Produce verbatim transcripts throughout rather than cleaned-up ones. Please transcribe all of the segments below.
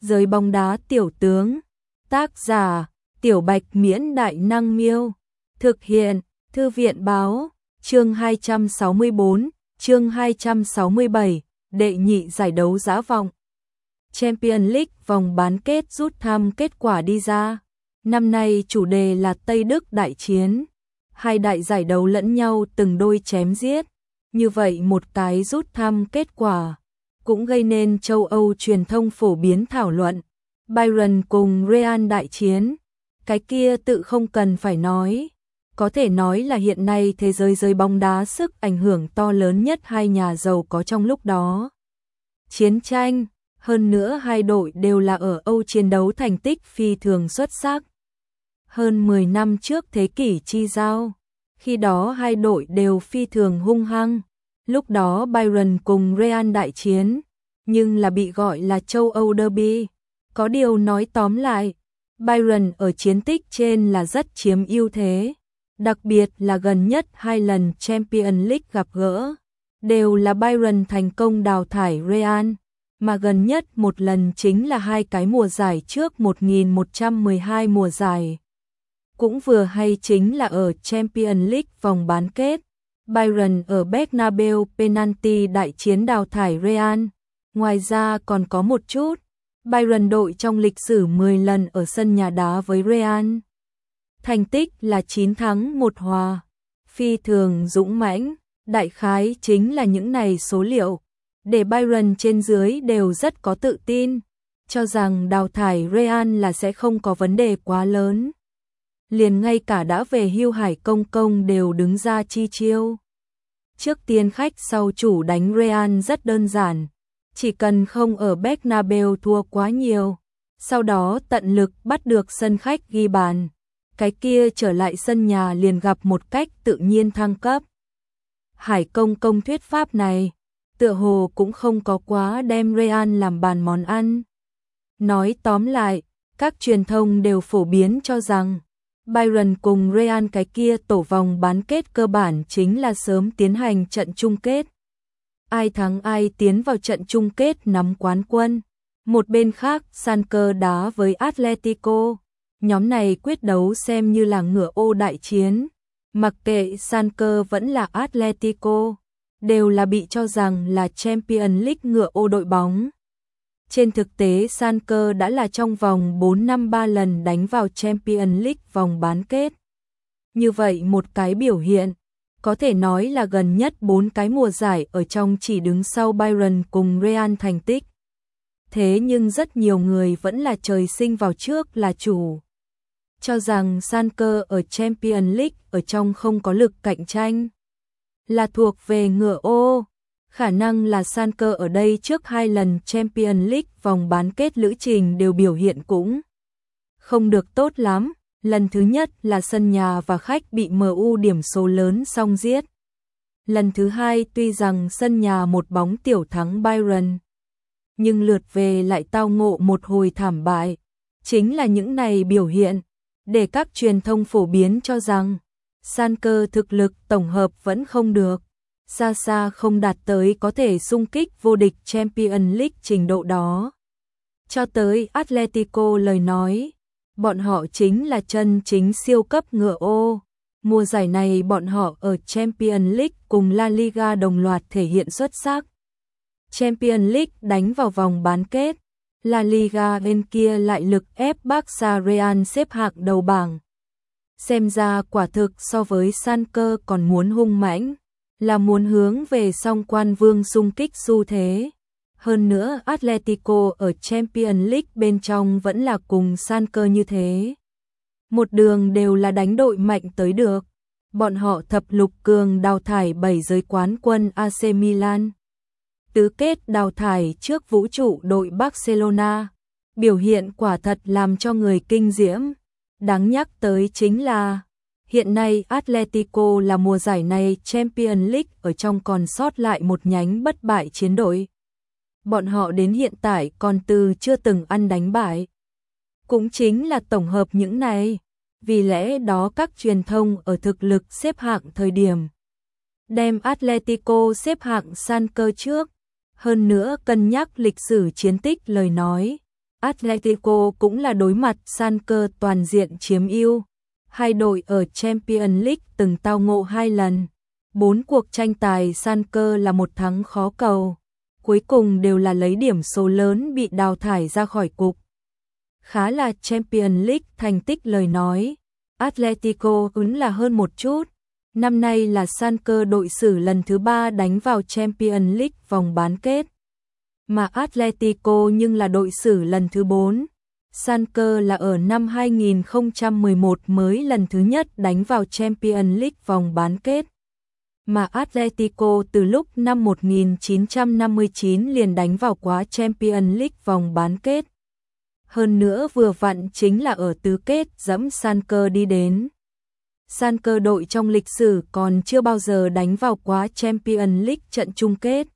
Giới bóng đá tiểu tướng. Tác giả: Tiểu Bạch Miễn Đại Năng Miêu. Thực hiện: Thư viện Báo. Chương hai trăm sáu mươi bốn, chương hai trăm sáu mươi bảy, đệ nhị giải đấu dã vọng. Champions League vòng bán kết rút thăm kết quả đi ra. Năm nay chủ đề là Tây Đức đại chiến. Hai đại giải đấu lẫn nhau từng đôi chém giết. Như vậy một cái rút thăm kết quả cũng gây nên châu Âu truyền thông phổ biến thảo luận. Bayern cùng Real đại chiến, cái kia tự không cần phải nói. Có thể nói là hiện nay thế giới giới bóng đá sức ảnh hưởng to lớn nhất hai nhà giàu có trong lúc đó. Chiến tranh, hơn nữa hai đội đều là ở Âu chiến đấu thành tích phi thường xuất sắc. Hơn mười năm trước thế kỷ chi giao, khi đó hai đội đều phi thường hung hăng. Lúc đó Bayern cùng Real đại chiến, nhưng là bị gọi là châu Âu derby. Có điều nói tóm lại, Bayern ở chiến tích trên là rất chiếm ưu thế. Đặc biệt là gần nhất hai lần Champions League gặp gỡ, đều là Bayern thành công đào thải Real, mà gần nhất một lần chính là hai cái mùa giải trước một nghìn một trăm mười hai mùa giải. Cũng vừa hay chính là ở Champions League vòng bán kết, Bayern ở Bernabeu penalty đại chiến đào thải Real. Ngoài ra còn có một chút, Bayern đội trong lịch sử mười lần ở sân nhà đá với Real. Thành tích là chín thắng một hòa, phi thường dũng mãnh, đại khái chính là những này số liệu, để Bayern trên dưới đều rất có tự tin, cho rằng đào thải Real là sẽ không có vấn đề quá lớn. Liền ngay cả đã về hưu Hải Công Công đều đứng ra chi chiêu. Trước tiên khách sau chủ đánh Real rất đơn giản, chỉ cần không ở Bernabeu thua quá nhiều, sau đó tận lực bắt được sân khách ghi bàn. Cái kia trở lại sân nhà liền gặp một cách tự nhiên thăng cấp. Hải Công Công thuyết pháp này, tựa hồ cũng không có quá đem Real làm bàn món ăn. Nói tóm lại, các truyền thông đều phổ biến cho rằng, Bayern cùng Real cái kia tổ vòng bán kết cơ bản chính là sớm tiến hành trận chung kết. Ai thắng ai tiến vào trận chung kết nắm quán quân. Một bên khác, Schalke đá với Atletico. Nhóm này quyết đấu xem như là ngựa ô đại chiến. Mặc kệ Schalke vẫn là Atletico, đều là bị cho rằng là Champions League ngựa ô đội bóng. Trên thực tế Schalke đã là trong vòng bốn năm ba lần đánh vào Champions League vòng bán kết. Như vậy một cái biểu hiện, có thể nói là gần nhất bốn cái mùa giải ở trong chỉ đứng sau Bayern cùng Real thành tích. Thế nhưng rất nhiều người vẫn là trời sinh vào trước là chủ, cho rằng Schalke ở Champions League ở trong không có lực cạnh tranh, là thuộc về ngựa ô. Khả năng là Schalke ở đây trước hai lần Champions League vòng bán kết lữ trình đều biểu hiện cũng không được tốt lắm. Lần thứ nhất là sân nhà và khách bị em u điểm số lớn song giết. Lần thứ hai tuy rằng sân nhà một bóng tiểu thắng Bayern, nhưng lượt về lại tao ngộ một hồi thảm bại. Chính là những này biểu hiện, để các truyền thông phổ biến cho rằng, Schalke thực lực tổng hợp vẫn không được, xa xa không đạt tới có thể xung kích vô địch Champions League trình độ đó. Cho tới Atletico lời nói, bọn họ chính là chân chính siêu cấp ngựa ô. Mùa giải này bọn họ ở Champions League cùng La Liga đồng loạt thể hiện xuất sắc. Champions League đánh vào vòng bán kết, La Liga bên kia lại lực ép Barca Real xếp hạng đầu bảng. Xem ra quả thực so với Schalke còn muốn hung mãnh, là muốn hướng về song quan vương xung kích xu thế. Hơn nữa Atletico ở Champions League bên trong vẫn là cùng Schalke như thế. Một đường đều là đánh đội mạnh tới được. Bọn họ thập lục cường đào thải bảy giới quán quân a xê Milan. Tứ kết đào thải trước vũ trụ đội Barcelona. Biểu hiện quả thật làm cho người kinh diễm. Đáng nhắc tới chính là, hiện nay Atletico là mùa giải này Champions League ở trong còn sót lại một nhánh bất bại chiến đội. Bọn họ đến hiện tại còn từ chưa từng ăn đánh bại. Cũng chính là tổng hợp những này, vì lẽ đó các truyền thông ở thực lực xếp hạng thời điểm đem Atletico xếp hạng Schalke trước. Hơn nữa cân nhắc lịch sử chiến tích lời nói, Atletico cũng là đối mặt san cơ toàn diện chiếm ưu. Hai đội ở Champions League từng tao ngộ hai lần. Bốn cuộc tranh tài san cơ là một thắng khó cầu. Cuối cùng đều là lấy điểm số lớn bị đào thải ra khỏi cục. Khá là Champions League thành tích lời nói. Atletico ứng là hơn một chút. Năm nay là san cơ đội xử lần thứ ba đánh vào Champions League vòng bán kết. Mà Atletico nhưng là đội xử lần thứ bốn. San cơ là ở năm hai nghìn không trăm mười một mới lần thứ nhất đánh vào Champions League vòng bán kết. Mà Atletico từ lúc năm một nghìn chín trăm năm mươi chín liền đánh vào quá Champions League vòng bán kết. Hơn nữa vừa vặn chính là ở tứ kết dẫm san cơ đi đến. San cơ đội trong lịch sử còn chưa bao giờ đánh vào quá Champions League trận chung kết.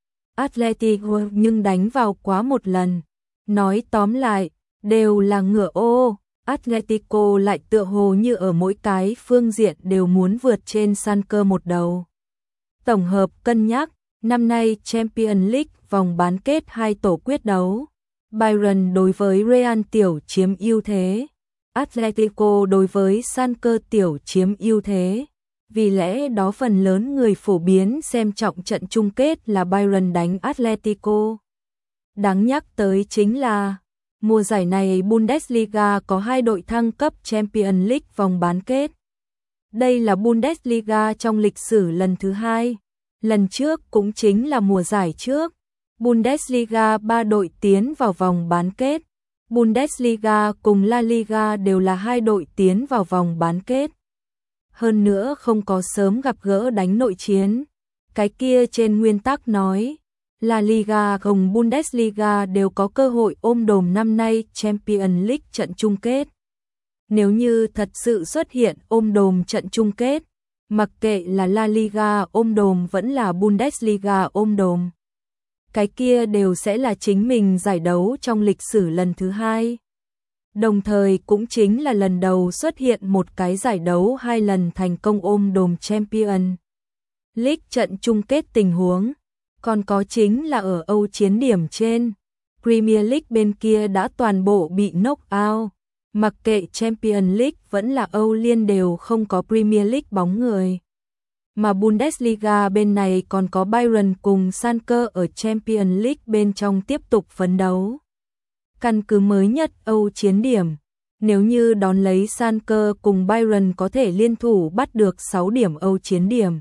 Atletico nhưng đánh vào quá một lần. Nói tóm lại, đều là ngựa ô. Atletico lại tựa hồ như ở mỗi cái phương diện đều muốn vượt trên san cơ một đầu. Tổng hợp cân nhắc, năm nay Champions League vòng bán kết hai tổ quyết đấu. Bayern đối với Real tiểu chiếm ưu thế. Atletico đối với san cơ tiểu chiếm ưu thế. Vì lẽ đó phần lớn người phổ biến xem trọng trận chung kết là Bayern đánh Atletico. Đáng nhắc tới chính là mùa giải này Bundesliga có hai đội thăng cấp Champions League vòng bán kết. Đây là Bundesliga trong lịch sử lần thứ hai. Lần trước cũng chính là mùa giải trước. Bundesliga ba đội tiến vào vòng bán kết. Bundesliga cùng La Liga đều là hai đội tiến vào vòng bán kết. Hơn nữa không có sớm gặp gỡ đánh nội chiến. Cái kia trên nguyên tắc nói, La Liga cùng Bundesliga đều có cơ hội ôm đồm năm nay Champions League trận chung kết. Nếu như thật sự xuất hiện ôm đồm trận chung kết, mặc kệ là La Liga ôm đồm vẫn là Bundesliga ôm đồm, cái kia đều sẽ là chính mình giải đấu trong lịch sử lần thứ hai. Đồng thời cũng chính là lần đầu xuất hiện một cái giải đấu hai lần thành công ôm đồm Champions League trận chung kết tình huống. Còn có chính là ở Âu chiến điểm trên, Premier League bên kia đã toàn bộ bị knock out. Mặc kệ Champions League vẫn là Âu Liên đều không có Premier League bóng người. Mà Bundesliga bên này còn có Bayern cùng san cơ ở Champions League bên trong tiếp tục phấn đấu. Căn cứ mới nhất Âu chiến điểm, nếu như đón lấy san cơ cùng Bayern có thể liên thủ bắt được sáu điểm Âu chiến điểm,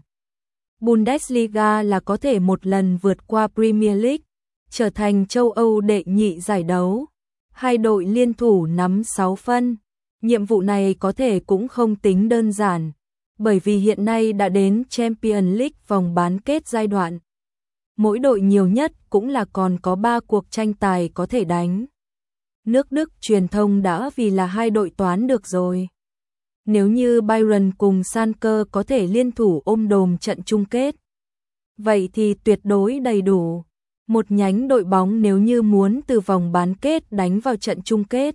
Bundesliga là có thể một lần vượt qua Premier League, trở thành châu Âu đệ nhị giải đấu. Hai đội liên thủ nắm sáu phân. Nhiệm vụ này có thể cũng không tính đơn giản, bởi vì hiện nay đã đến Champions League vòng bán kết giai đoạn. Mỗi đội nhiều nhất cũng là còn có ba cuộc tranh tài có thể đánh. Nước Đức truyền thông đã vì là hai đội toán được rồi. Nếu như Bayern cùng san cơ có thể liên thủ ôm đồm trận chung kết, vậy thì tuyệt đối đầy đủ. Một nhánh đội bóng nếu như muốn từ vòng bán kết đánh vào trận chung kết,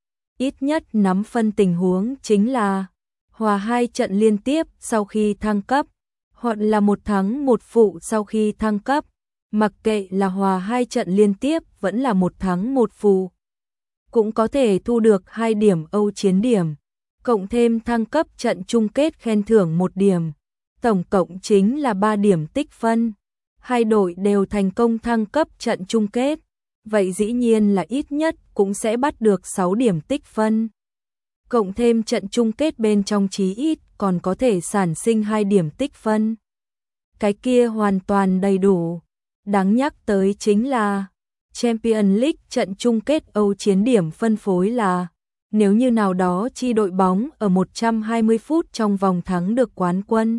ít nhất nắm phân tình huống chính là hòa hai trận liên tiếp sau khi thăng cấp, hoặc là một thắng một phụ sau khi thăng cấp. Mặc kệ là hòa hai trận liên tiếp vẫn là một thắng một phụ, cũng có thể thu được hai điểm Âu chiến điểm, cộng thêm thăng cấp trận chung kết khen thưởng một điểm, tổng cộng chính là ba điểm tích phân. Hai đội đều thành công thăng cấp trận chung kết, vậy dĩ nhiên là ít nhất cũng sẽ bắt được sáu điểm tích phân. Cộng thêm trận chung kết bên trong chí ít còn có thể sản sinh hai điểm tích phân. Cái kia hoàn toàn đầy đủ. Đáng nhắc tới chính là Champions League trận chung kết Âu chiến điểm phân phối là nếu như nào đó chi đội bóng ở một trăm hai mươi phút trong vòng thắng được quán quân,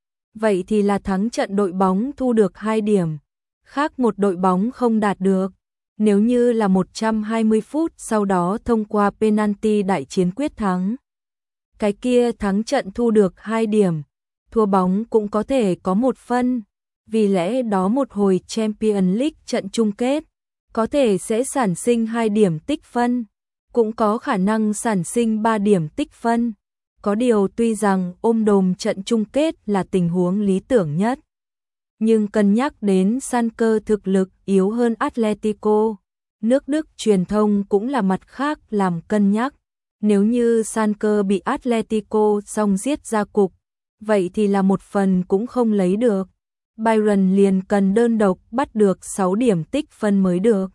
vậy thì là thắng trận đội bóng thu được hai điểm, khác một đội bóng không đạt được. Nếu như là một trăm hai mươi phút sau đó thông qua penalty đại chiến quyết thắng, cái kia thắng trận thu được hai điểm, thua bóng cũng có thể có một phân. Vì lẽ đó một hồi Champions League trận chung kết có thể sẽ sản sinh hai điểm tích phân, cũng có khả năng sản sinh ba điểm tích phân. Có điều tuy rằng ôm đồm trận chung kết là tình huống lý tưởng nhất, nhưng cân nhắc đến san cơ thực lực yếu hơn Atletico, Nước Đức truyền thông cũng là mặt khác làm cân nhắc. Nếu như Schalke bị Atletico xong giết ra cục, vậy thì là một phần cũng không lấy được. Bayern liền cần đơn độc bắt được sáu điểm tích phân mới được.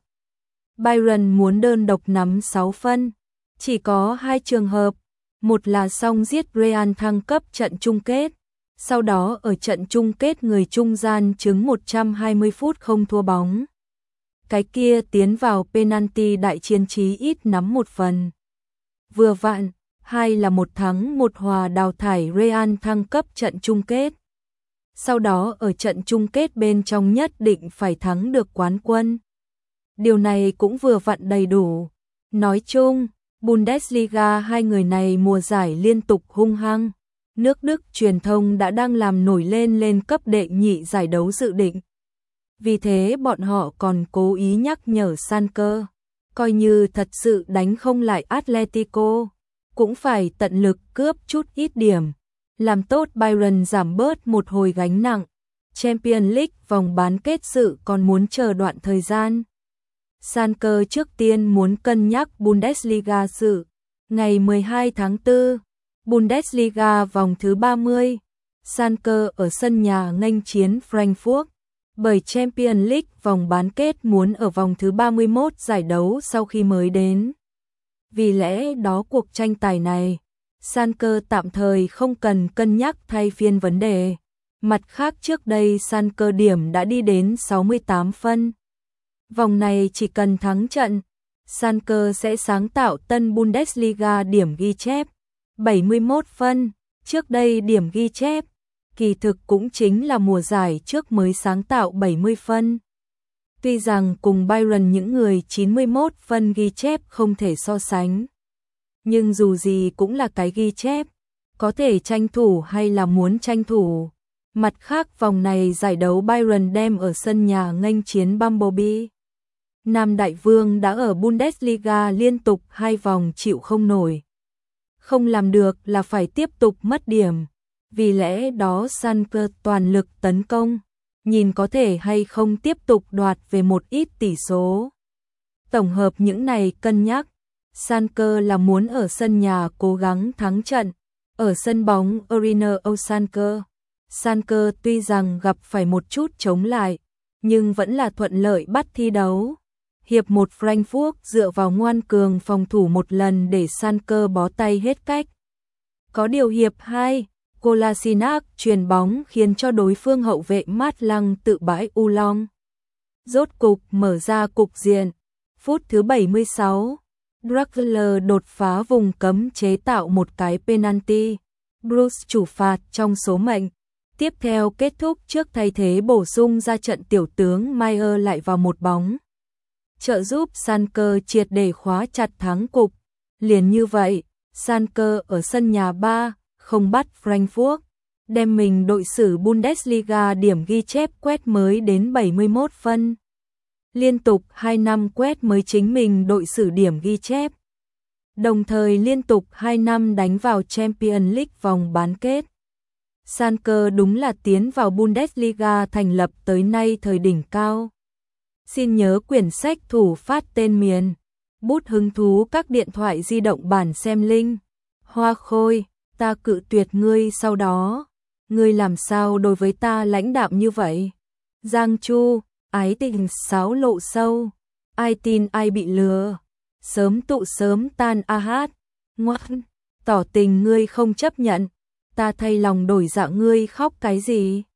Bayern muốn đơn độc nắm sáu phân, chỉ có hai trường hợp, một là xong giết Real thăng cấp trận chung kết, sau đó ở trận chung kết người trung gian chứng một trăm hai mươi phút không thua bóng. Cái kia tiến vào penalty đại chiến chí ít nắm một phần. Vừa vặn, hai là một thắng một hòa đào thải Real thăng cấp trận chung kết. Sau đó ở trận chung kết bên trong nhất định phải thắng được quán quân. Điều này cũng vừa vặn đầy đủ. Nói chung, Bundesliga hai người này mùa giải liên tục hung hăng. Nước Đức truyền thông đã đang làm nổi lên lên cấp đệ nhị giải đấu dự định. Vì thế bọn họ còn cố ý nhắc nhở Schalke, coi như thật sự đánh không lại Atletico, cũng phải tận lực cướp chút ít điểm, làm tốt Bayern giảm bớt một hồi gánh nặng. Champions League vòng bán kết sự còn muốn chờ đoạn thời gian. Schalke trước tiên muốn cân nhắc Bundesliga sự. Ngày mười hai tháng tư, Bundesliga vòng thứ ba mươi, Schalke ở sân nhà nghênh chiến Frankfurt, bởi Champions League vòng bán kết muốn ở vòng thứ ba mươi mốt giải đấu sau khi mới đến. Vì lẽ đó cuộc tranh tài này, Schalke tạm thời không cần cân nhắc thay phiên vấn đề. Mặt khác trước đây Schalke điểm đã đi đến sáu mươi tám phân. Vòng này chỉ cần thắng trận, Schalke sẽ sáng tạo tân Bundesliga điểm ghi chép, bảy mươi mốt phân. Trước đây điểm ghi chép, kỳ thực cũng chính là mùa giải trước mới sáng tạo bảy mươi phân. Tuy rằng cùng Bayern những người chín mươi mốt phân ghi chép không thể so sánh, nhưng dù gì cũng là cái ghi chép, có thể tranh thủ hay là muốn tranh thủ. Mặt khác vòng này giải đấu Bayern đem ở sân nhà nghênh chiến Bumblebee. Nam Đại Vương đã ở Bundesliga liên tục hai vòng chịu không nổi. Không làm được là phải tiếp tục mất điểm. Vì lẽ đó Schalke toàn lực tấn công, nhìn có thể hay không tiếp tục đoạt về một ít tỷ số. Tổng hợp những này cân nhắc, Schalke là muốn ở sân nhà cố gắng thắng trận, ở sân bóng Arena Schalke. Schalke tuy rằng gặp phải một chút chống lại, nhưng vẫn là thuận lợi bắt thi đấu. Hiệp một Frankfurt dựa vào ngoan cường phòng thủ một lần để Schalke bó tay hết cách. Có điều hiệp hai, Kolasinac chuyền bóng khiến cho đối phương hậu vệ Mát Lăng tự bãi u long. Rốt cục mở ra cục diện. Phút thứ bảy mươi sáu, Draxler đột phá vùng cấm chế tạo một cái penalty. Bruce chủ phạt trong số mệnh. Tiếp theo kết thúc trước thay thế bổ sung ra trận tiểu tướng Mayer lại vào một bóng, trợ giúp Schalke triệt để khóa chặt thắng cục. Liền như vậy, Schalke ở sân nhà ba không bắt Frankfurt, đem mình đội xử Bundesliga điểm ghi chép quét mới đến bảy mươi mốt phân. Liên tục hai năm quét mới chính mình đội xử điểm ghi chép. Đồng thời liên tục hai năm đánh vào Champions League vòng bán kết. Schalke đúng là tiến vào Bundesliga thành lập tới nay thời đỉnh cao. Xin nhớ quyển sách thủ phát tên miền. Bút hứng thú các điện thoại di động bản xem link. Hoa Khôi, ta cự tuyệt ngươi sau đó. Ngươi làm sao đối với ta lãnh đạm như vậy? Giang Chu, ái tình sáo lộ sâu. Ai tin ai bị lừa. Sớm tụ sớm tan a hát. Ngoan, tỏ tình ngươi không chấp nhận. Ta thay lòng đổi dạ ngươi khóc cái gì?